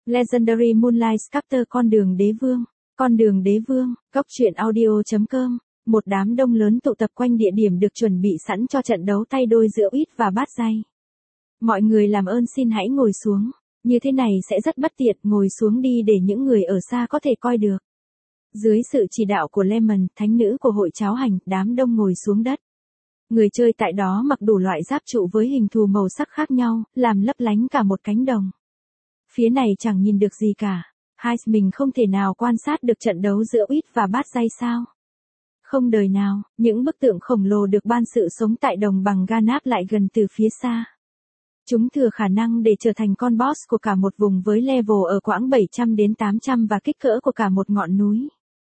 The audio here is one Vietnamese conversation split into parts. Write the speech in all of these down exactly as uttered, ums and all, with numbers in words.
Legendary Moonlight Sculptor con đường đế vương. Con đường đế vương, góc truyện audio.com. Một đám đông lớn tụ tập quanh địa điểm được chuẩn bị sẵn cho trận đấu tay đôi giữa Uýt và Bát Dây. Mọi người làm ơn xin hãy ngồi xuống. Như thế này sẽ rất bất tiện, ngồi xuống đi để những người ở xa có thể coi được. Dưới sự chỉ đạo của Lemon, thánh nữ của hội cháo hành, đám đông ngồi xuống đất. Người chơi tại đó mặc đủ loại giáp trụ với hình thù màu sắc khác nhau, làm lấp lánh cả một cánh đồng. Phía này chẳng nhìn được gì cả. Hai mình không thể nào quan sát được trận đấu giữa Uýt và Bát Dây sao? Không đời nào, những bức tượng khổng lồ được ban sự sống tại đồng bằng Ganap lại gần từ phía xa. Chúng thừa khả năng để trở thành con boss của cả một vùng với level ở quãng bảy trăm đến tám trăm và kích cỡ của cả một ngọn núi.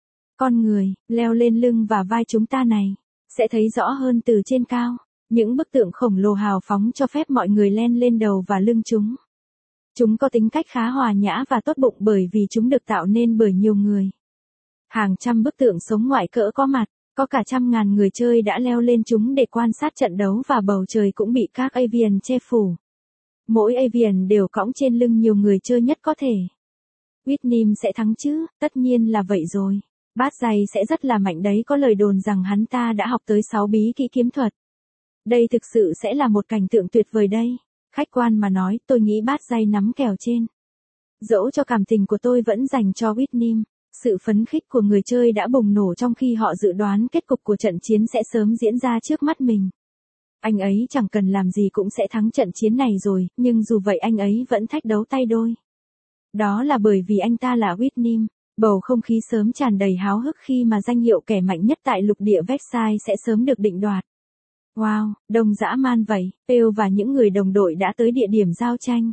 Con người, leo lên lưng và vai chúng ta này, sẽ thấy rõ hơn từ trên cao. Những bức tượng khổng lồ hào phóng cho phép mọi người len lên đầu và lưng chúng. Chúng có tính cách khá hòa nhã và tốt bụng bởi vì chúng được tạo nên bởi nhiều người. Hàng trăm bức tượng sống ngoại cỡ có mặt, có cả trăm ngàn người chơi đã leo lên chúng để quan sát trận đấu và bầu trời cũng bị các avian che phủ. Mỗi avian đều cõng trên lưng nhiều người chơi nhất có thể. Whitney sẽ thắng chứ, tất nhiên là vậy rồi. Bát Dây sẽ rất là mạnh đấy, có lời đồn rằng hắn ta đã học tới sáu bí kỹ kiếm thuật. Đây thực sự sẽ là một cảnh tượng tuyệt vời đây. Khách quan mà nói, tôi nghĩ Bát Dây nắm kèo trên. Dẫu cho cảm tình của tôi vẫn dành cho Whitney, sự phấn khích của người chơi đã bùng nổ trong khi họ dự đoán kết cục của trận chiến sẽ sớm diễn ra trước mắt mình. Anh ấy chẳng cần làm gì cũng sẽ thắng trận chiến này rồi, nhưng dù vậy anh ấy vẫn thách đấu tay đôi. Đó là bởi vì anh ta là Whitney. Bầu không khí sớm tràn đầy háo hức khi mà danh hiệu kẻ mạnh nhất tại lục địa Vexai sẽ sớm được định đoạt. Wow, đông dã man vậy, Pale và những người đồng đội đã tới địa điểm giao tranh.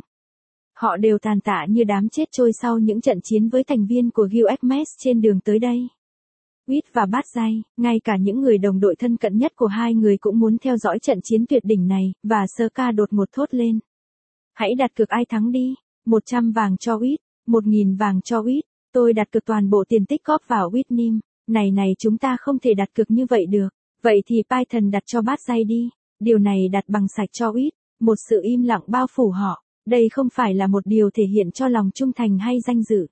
Họ đều tàn tạ như đám chết trôi sau những trận chiến với thành viên của Guild trên đường tới đây. Uýt và Bát Dây, ngay cả những người đồng đội thân cận nhất của hai người cũng muốn theo dõi trận chiến tuyệt đỉnh này, và Sơ Ca đột ngột thốt lên. Hãy đặt cược ai thắng đi, một trăm vàng cho Uýt, một nghìn vàng cho Uýt, tôi đặt cược toàn bộ tiền tích góp vào Whitney. Này này chúng ta không thể đặt cược như vậy được, vậy thì Python đặt cho Bát Dây đi, điều này đặt bằng sạch cho Uýt, một sự im lặng bao phủ họ. Đây không phải là một điều thể hiện cho lòng trung thành hay danh dự.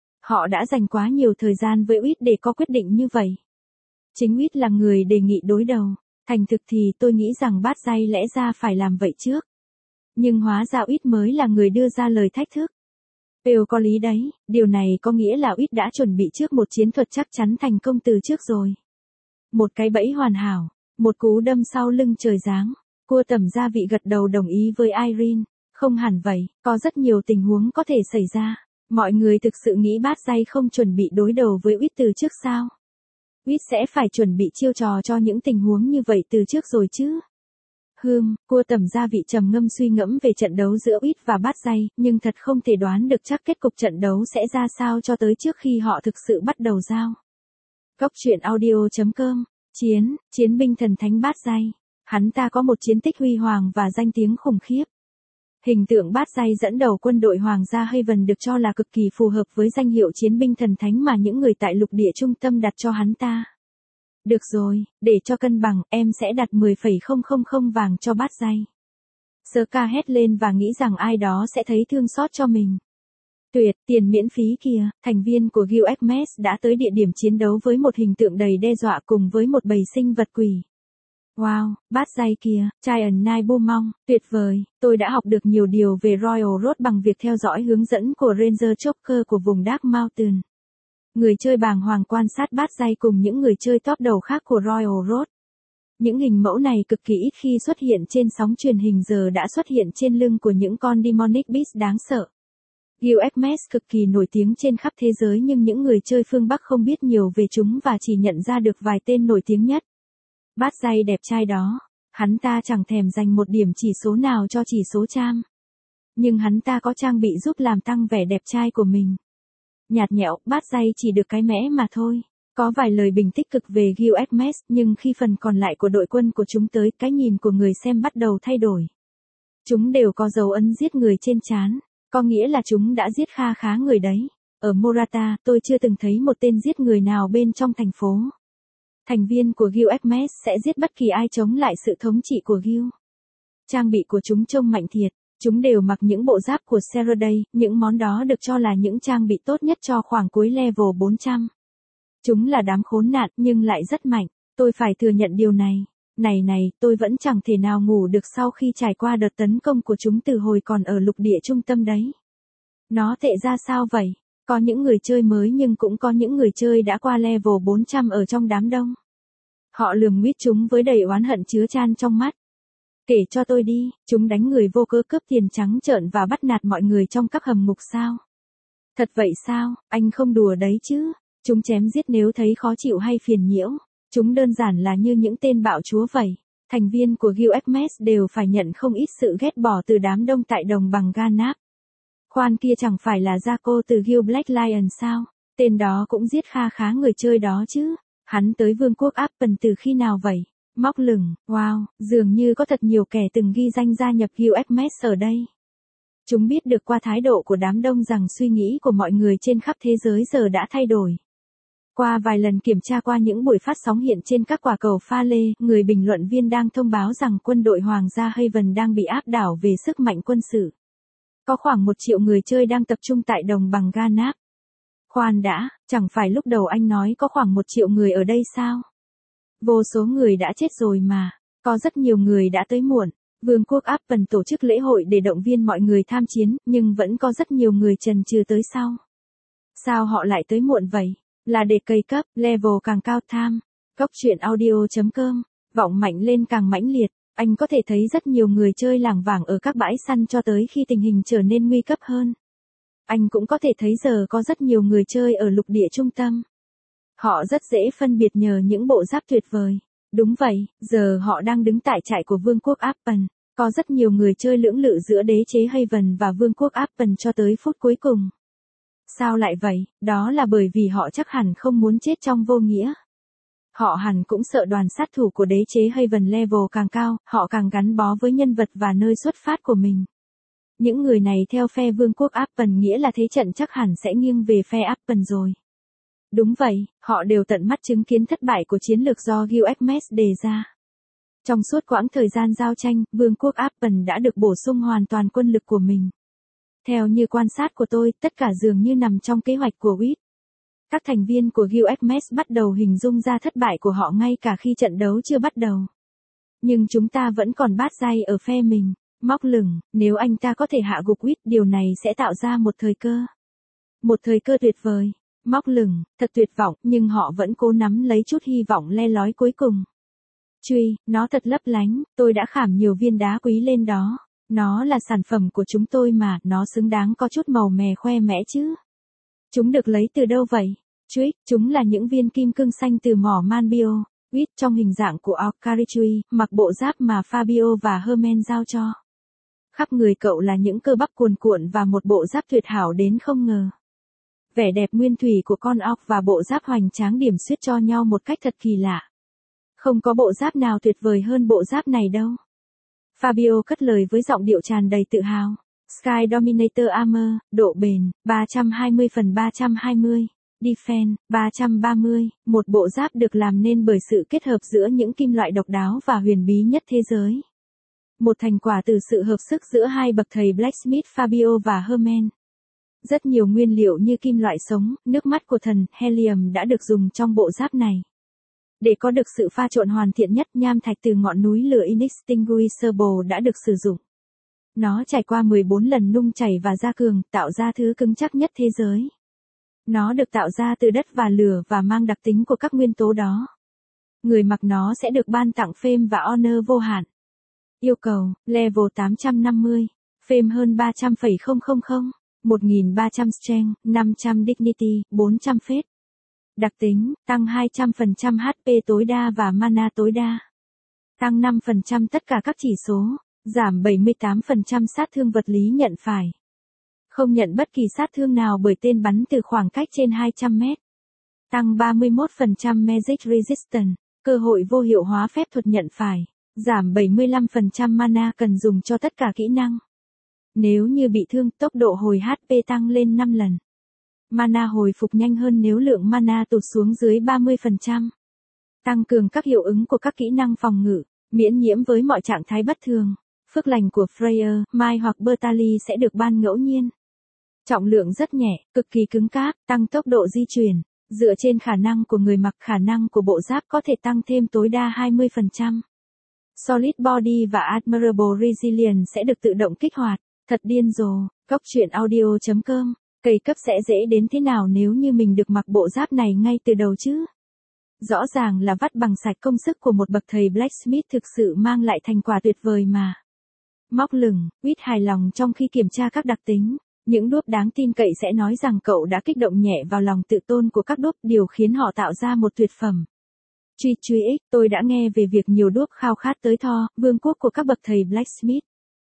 Họ đã dành quá nhiều thời gian với Uýt để có quyết định như vậy. Chính Uýt là người đề nghị đối đầu. Thành thực thì tôi nghĩ rằng Bát Dây lẽ ra phải làm vậy trước. Nhưng hóa ra Uýt mới là người đưa ra lời thách thức. Pale có lý đấy, điều này có nghĩa là Uýt đã chuẩn bị trước một chiến thuật chắc chắn thành công từ trước rồi. Một cái bẫy hoàn hảo, một cú đâm sau lưng trời giáng. Cua tẩm gia vị gật đầu đồng ý với Irene. Không hẳn vậy, có rất nhiều tình huống có thể xảy ra. Mọi người thực sự nghĩ Bát Dây không chuẩn bị đối đầu với Uýt từ trước sao? Uýt sẽ phải chuẩn bị chiêu trò cho những tình huống như vậy từ trước rồi chứ? Hừm, cua tẩm gia vị trầm ngâm suy ngẫm về trận đấu giữa Uýt và Bát Dây, nhưng thật không thể đoán được chắc kết cục trận đấu sẽ ra sao cho tới trước khi họ thực sự bắt đầu giao. Góc truyện audio.com. Chiến, chiến binh thần thánh Bát Dây. Hắn ta có một chiến tích huy hoàng và danh tiếng khủng khiếp. Hình tượng Bát Dây dẫn đầu quân đội Hoàng gia Haven được cho là cực kỳ phù hợp với danh hiệu chiến binh thần thánh mà những người tại lục địa trung tâm đặt cho hắn ta. Được rồi, để cho cân bằng, em sẽ đặt mười phẩy không không không vàng cho Bát Dây. Sơ Ca hét lên và nghĩ rằng ai đó sẽ thấy thương xót cho mình. Tuyệt, tiền miễn phí kìa, thành viên của Guild đã tới địa điểm chiến đấu với một hình tượng đầy đe dọa cùng với một bầy sinh vật quỷ. Wow, Bát Dây kìa, Giant Knight Beaumont, tuyệt vời, tôi đã học được nhiều điều về Royal Road bằng việc theo dõi hướng dẫn của Ranger Choker của vùng Dark Mountain. Người chơi bàng hoàng quan sát Bát Dây cùng những người chơi top đầu khác của Royal Road. Những hình mẫu này cực kỳ ít khi xuất hiện trên sóng truyền hình giờ đã xuất hiện trên lưng của những con Demonic Beast đáng sợ. Guild cực kỳ nổi tiếng trên khắp thế giới nhưng những người chơi phương Bắc không biết nhiều về chúng và chỉ nhận ra được vài tên nổi tiếng nhất. Bát Dây đẹp trai đó, hắn ta chẳng thèm dành một điểm chỉ số nào cho chỉ số charm. Nhưng hắn ta có trang bị giúp làm tăng vẻ đẹp trai của mình. Nhạt nhẽo, Bát Dây chỉ được cái mẽ mà thôi. Có vài lời bình tích cực về Guild, nhưng khi phần còn lại của đội quân của chúng tới, cái nhìn của người xem bắt đầu thay đổi. Chúng đều có dấu ấn giết người trên trán, có nghĩa là chúng đã giết kha khá người đấy. Ở Morata, tôi chưa từng thấy một tên giết người nào bên trong thành phố. Thành viên của Guild sẽ giết bất kỳ ai chống lại sự thống trị của Guild. Trang bị của chúng trông mạnh thiệt, Chúng đều mặc những bộ giáp của Faraday, những món đó được cho là những trang bị tốt nhất cho khoảng cuối level bốn trăm. Chúng là đám khốn nạn nhưng lại rất mạnh, tôi phải thừa nhận điều này. Này này, tôi vẫn chẳng thể nào ngủ được sau khi trải qua đợt tấn công của chúng từ hồi còn ở lục địa trung tâm đấy. Nó tệ ra sao vậy? Có những người chơi mới nhưng cũng có những người chơi đã qua level bốn trăm ở trong đám đông. Họ lườm nguyết chúng với đầy oán hận chứa chan trong mắt. Kể cho tôi đi, chúng đánh người vô cớ cướp tiền trắng trợn và bắt nạt mọi người trong các hầm ngục sao? Thật vậy sao, anh không đùa đấy chứ? Chúng chém giết nếu thấy khó chịu hay phiền nhiễu. Chúng đơn giản là như những tên bạo chúa vậy. Thành viên của Guild Hermes đều phải nhận không ít sự ghét bỏ từ đám đông tại đồng bằng Ganap. Khoan kia chẳng phải là Jaco từ Guild Black Lion sao? Tên đó cũng giết kha khá người chơi đó chứ. Hắn tới vương quốc Appen từ khi nào vậy? Móc lửng, wow, dường như có thật nhiều kẻ từng ghi danh gia nhập Guild Hermes ở đây. Chúng biết được qua thái độ của đám đông rằng suy nghĩ của mọi người trên khắp thế giới giờ đã thay đổi. Qua vài lần kiểm tra qua những buổi phát sóng hiện trên các quả cầu pha lê, người bình luận viên đang thông báo rằng quân đội Hoàng gia Haven đang bị áp đảo về sức mạnh quân sự. Có khoảng một triệu người chơi đang tập trung tại đồng bằng Ganap. Khoan đã, chẳng phải lúc đầu anh nói có khoảng một triệu người ở đây sao? Vô số người đã chết rồi mà, có rất nhiều người đã tới muộn. Vương quốc Appen tổ chức lễ hội để động viên mọi người tham chiến, nhưng vẫn có rất nhiều người chần chừ tới sau. Sao họ lại tới muộn vậy? Là để cây cấp, level càng cao tham. Góc truyện audio chấm com, vọng mạnh lên càng mãnh liệt, anh có thể thấy rất nhiều người chơi lảng vảng ở các bãi săn cho tới khi tình hình trở nên nguy cấp hơn. Anh cũng có thể thấy giờ có rất nhiều người chơi ở lục địa trung tâm. Họ rất dễ phân biệt nhờ những bộ giáp tuyệt vời. Đúng vậy, giờ họ đang đứng tại trại của Vương quốc Appen. Có rất nhiều người chơi lưỡng lự giữa đế chế Haven và Vương quốc Appen cho tới phút cuối cùng. Sao lại vậy? Đó là bởi vì họ chắc hẳn không muốn chết trong vô nghĩa. Họ hẳn cũng sợ đoàn sát thủ của đế chế Haven level càng cao, họ càng gắn bó với nhân vật và nơi xuất phát của mình. Những người này theo phe Vương quốc Appen nghĩa là thế trận chắc hẳn sẽ nghiêng về phe Appen rồi. Đúng vậy, họ đều tận mắt chứng kiến thất bại của chiến lược do Guild Hermes đề ra. Trong suốt quãng thời gian giao tranh, Vương quốc Appen đã được bổ sung hoàn toàn quân lực của mình. Theo như quan sát của tôi, tất cả dường như nằm trong kế hoạch của Witt. Các thành viên của Guild Hermes bắt đầu hình dung ra thất bại của họ ngay cả khi trận đấu chưa bắt đầu. Nhưng chúng ta vẫn còn bát dai ở phe mình. Móc lửng, nếu anh ta có thể hạ gục Witt, điều này sẽ tạo ra một thời cơ. Một thời cơ tuyệt vời. Móc lửng, thật tuyệt vọng, nhưng họ vẫn cố nắm lấy chút hy vọng le lói cuối cùng. Truy, nó thật lấp lánh, tôi đã khảm nhiều viên đá quý lên đó. Nó là sản phẩm của chúng tôi mà, nó xứng đáng có chút màu mè khoe mẽ chứ. Chúng được lấy từ đâu vậy? Truy, chúng là những viên kim cương xanh từ mỏ Manbio. Witt trong hình dạng của Alcarichui, mặc bộ giáp mà Fabio và Hermen giao cho. Khắp người cậu là những cơ bắp cuồn cuộn và một bộ giáp tuyệt hảo đến không ngờ. Vẻ đẹp nguyên thủy của con óc và bộ giáp hoành tráng điểm xuyết cho nhau một cách thật kỳ lạ. Không có bộ giáp nào tuyệt vời hơn bộ giáp này đâu. Fabio cất lời với giọng điệu tràn đầy tự hào. Sky Dominator Armor, độ bền, ba trăm hai mươi phần ba trăm hai mươi. Defense, ba trăm ba mươi, một bộ giáp được làm nên bởi sự kết hợp giữa những kim loại độc đáo và huyền bí nhất thế giới. Một thành quả từ sự hợp sức giữa hai bậc thầy Blacksmith Fabio và Hermen. Rất nhiều nguyên liệu như kim loại sống, nước mắt của thần, helium đã được dùng trong bộ giáp này. Để có được sự pha trộn hoàn thiện nhất, nham thạch từ ngọn núi lửa Inextinguishable đã được sử dụng. Nó trải qua mười bốn lần nung chảy và gia cường, tạo ra thứ cứng chắc nhất thế giới. Nó được tạo ra từ đất và lửa và mang đặc tính của các nguyên tố đó. Người mặc nó sẽ được ban tặng fame và honor vô hạn. Yêu cầu, level tám trăm năm mươi, fame hơn ba trăm nghìn, một nghìn ba trăm strength, năm trăm dignity, bốn trăm faith. Đặc tính, tăng hai trăm phần trăm hát pê tối đa và mana tối đa. Tăng năm phần trăm tất cả các chỉ số, giảm bảy mươi tám phần trăm sát thương vật lý nhận phải. Không nhận bất kỳ sát thương nào bởi tên bắn từ khoảng cách trên hai trăm mét. Tăng ba mươi mốt phần trăm magic resistance, cơ hội vô hiệu hóa phép thuật nhận phải. Giảm bảy mươi lăm phần trăm mana cần dùng cho tất cả kỹ năng. Nếu như bị thương, tốc độ hồi hát pê tăng lên năm lần. Mana hồi phục nhanh hơn nếu lượng mana tụt xuống dưới ba mươi phần trăm. Tăng cường các hiệu ứng của các kỹ năng phòng ngự, miễn nhiễm với mọi trạng thái bất thường. Phước lành của Freya, Mai hoặc Bertali sẽ được ban ngẫu nhiên. Trọng lượng rất nhẹ, cực kỳ cứng cáp, tăng tốc độ di chuyển. Dựa trên khả năng của người mặc, khả năng của bộ giáp có thể tăng thêm tối đa hai mươi phần trăm. Solid Body và Admirable Resilience sẽ được tự động kích hoạt. Thật điên rồ. Góc truyện audio chấm com. Cây cấp sẽ dễ đến thế nào nếu như mình được mặc bộ giáp này ngay từ đầu chứ? Rõ ràng là vắt bằng sạch công sức của một bậc thầy Blacksmith thực sự mang lại thành quả tuyệt vời mà. Móc lửng, Whit hài lòng trong khi kiểm tra các đặc tính. Những đốp đáng tin cậy sẽ nói rằng cậu đã kích động nhẹ vào lòng tự tôn của các đốp, điều khiến họ tạo ra một tuyệt phẩm. Truy truy ích, tôi đã nghe về việc nhiều đốp khao khát tới Thor, vương quốc của các bậc thầy Blacksmith.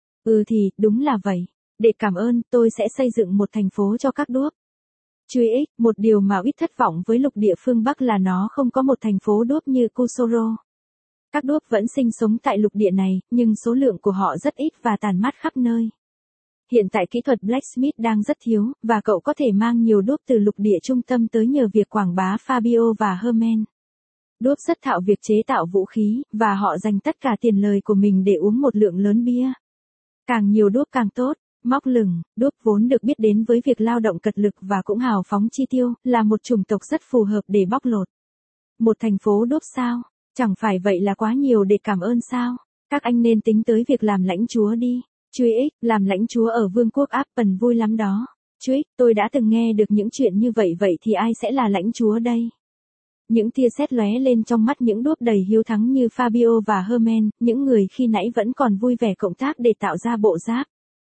Ừ thì, đúng là vậy. Để cảm ơn, tôi sẽ xây dựng một thành phố cho các đốp. Truy ích, một điều mà ít thất vọng với lục địa phương Bắc là nó không có một thành phố đốp như Kusoro. Các đốp vẫn sinh sống tại lục địa này, nhưng số lượng của họ rất ít và tàn mát khắp nơi. Hiện tại kỹ thuật Blacksmith đang rất thiếu, và cậu có thể mang nhiều đốp từ lục địa trung tâm tới nhờ việc quảng bá Fabio và Herman. Đốp rất thạo việc chế tạo vũ khí, và họ dành tất cả tiền lời của mình để uống một lượng lớn bia. Càng nhiều đốp càng tốt. Móc lửng, đốp vốn được biết đến với việc lao động cật lực và cũng hào phóng chi tiêu, là một chủng tộc rất phù hợp để bóc lột. Một thành phố đốp sao? Chẳng phải vậy là quá nhiều để cảm ơn sao? Các anh nên tính tới việc làm lãnh chúa đi. Truy ích, làm lãnh chúa ở vương quốc Appen vui lắm đó. Truy ích, tôi đã từng nghe được những chuyện như vậy, vậy thì ai sẽ là lãnh chúa đây? Những tia sét lóe lên trong mắt những đốp đầy hiếu thắng như Fabio và Herman, những người khi nãy vẫn còn vui vẻ cộng tác để tạo ra bộ giáp.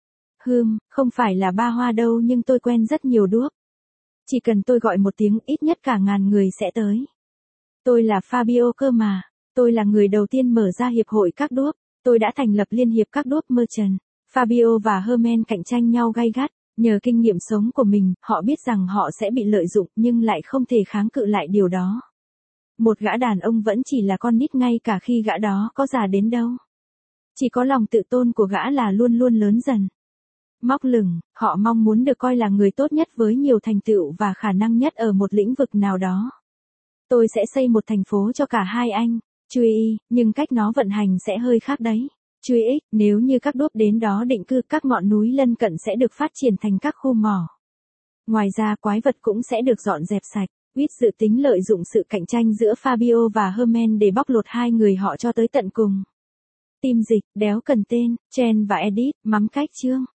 Hừm, không phải là ba hoa đâu, nhưng tôi quen rất nhiều đốp. Chỉ cần tôi gọi một tiếng, ít nhất cả ngàn người sẽ tới. Tôi là Fabio cơ mà. Tôi là người đầu tiên mở ra hiệp hội các đốp. Tôi đã thành lập liên hiệp các đốp Merchant. Fabio và Herman cạnh tranh nhau gay gắt. Nhờ kinh nghiệm sống của mình, họ biết rằng họ sẽ bị lợi dụng nhưng lại không thể kháng cự lại điều đó. Một gã đàn ông vẫn chỉ là con nít ngay cả khi gã đó có già đến đâu. Chỉ có lòng tự tôn của gã là luôn luôn lớn dần. Móc lửng, họ mong muốn được coi là người tốt nhất với nhiều thành tựu và khả năng nhất ở một lĩnh vực nào đó. Tôi sẽ xây một thành phố cho cả hai anh. Truy y, nhưng cách nó vận hành sẽ hơi khác đấy. Truy ích, nếu như các đốp đến đó định cư, các ngọn núi lân cận sẽ được phát triển thành các khu mỏ. Ngoài ra quái vật cũng sẽ được dọn dẹp sạch. Whit dự tính lợi dụng sự cạnh tranh giữa Fabio và Herman để bóc lột hai người họ cho tới tận cùng. Tim dịch, đéo cần tên, Chen và Edith, mắm cách chương.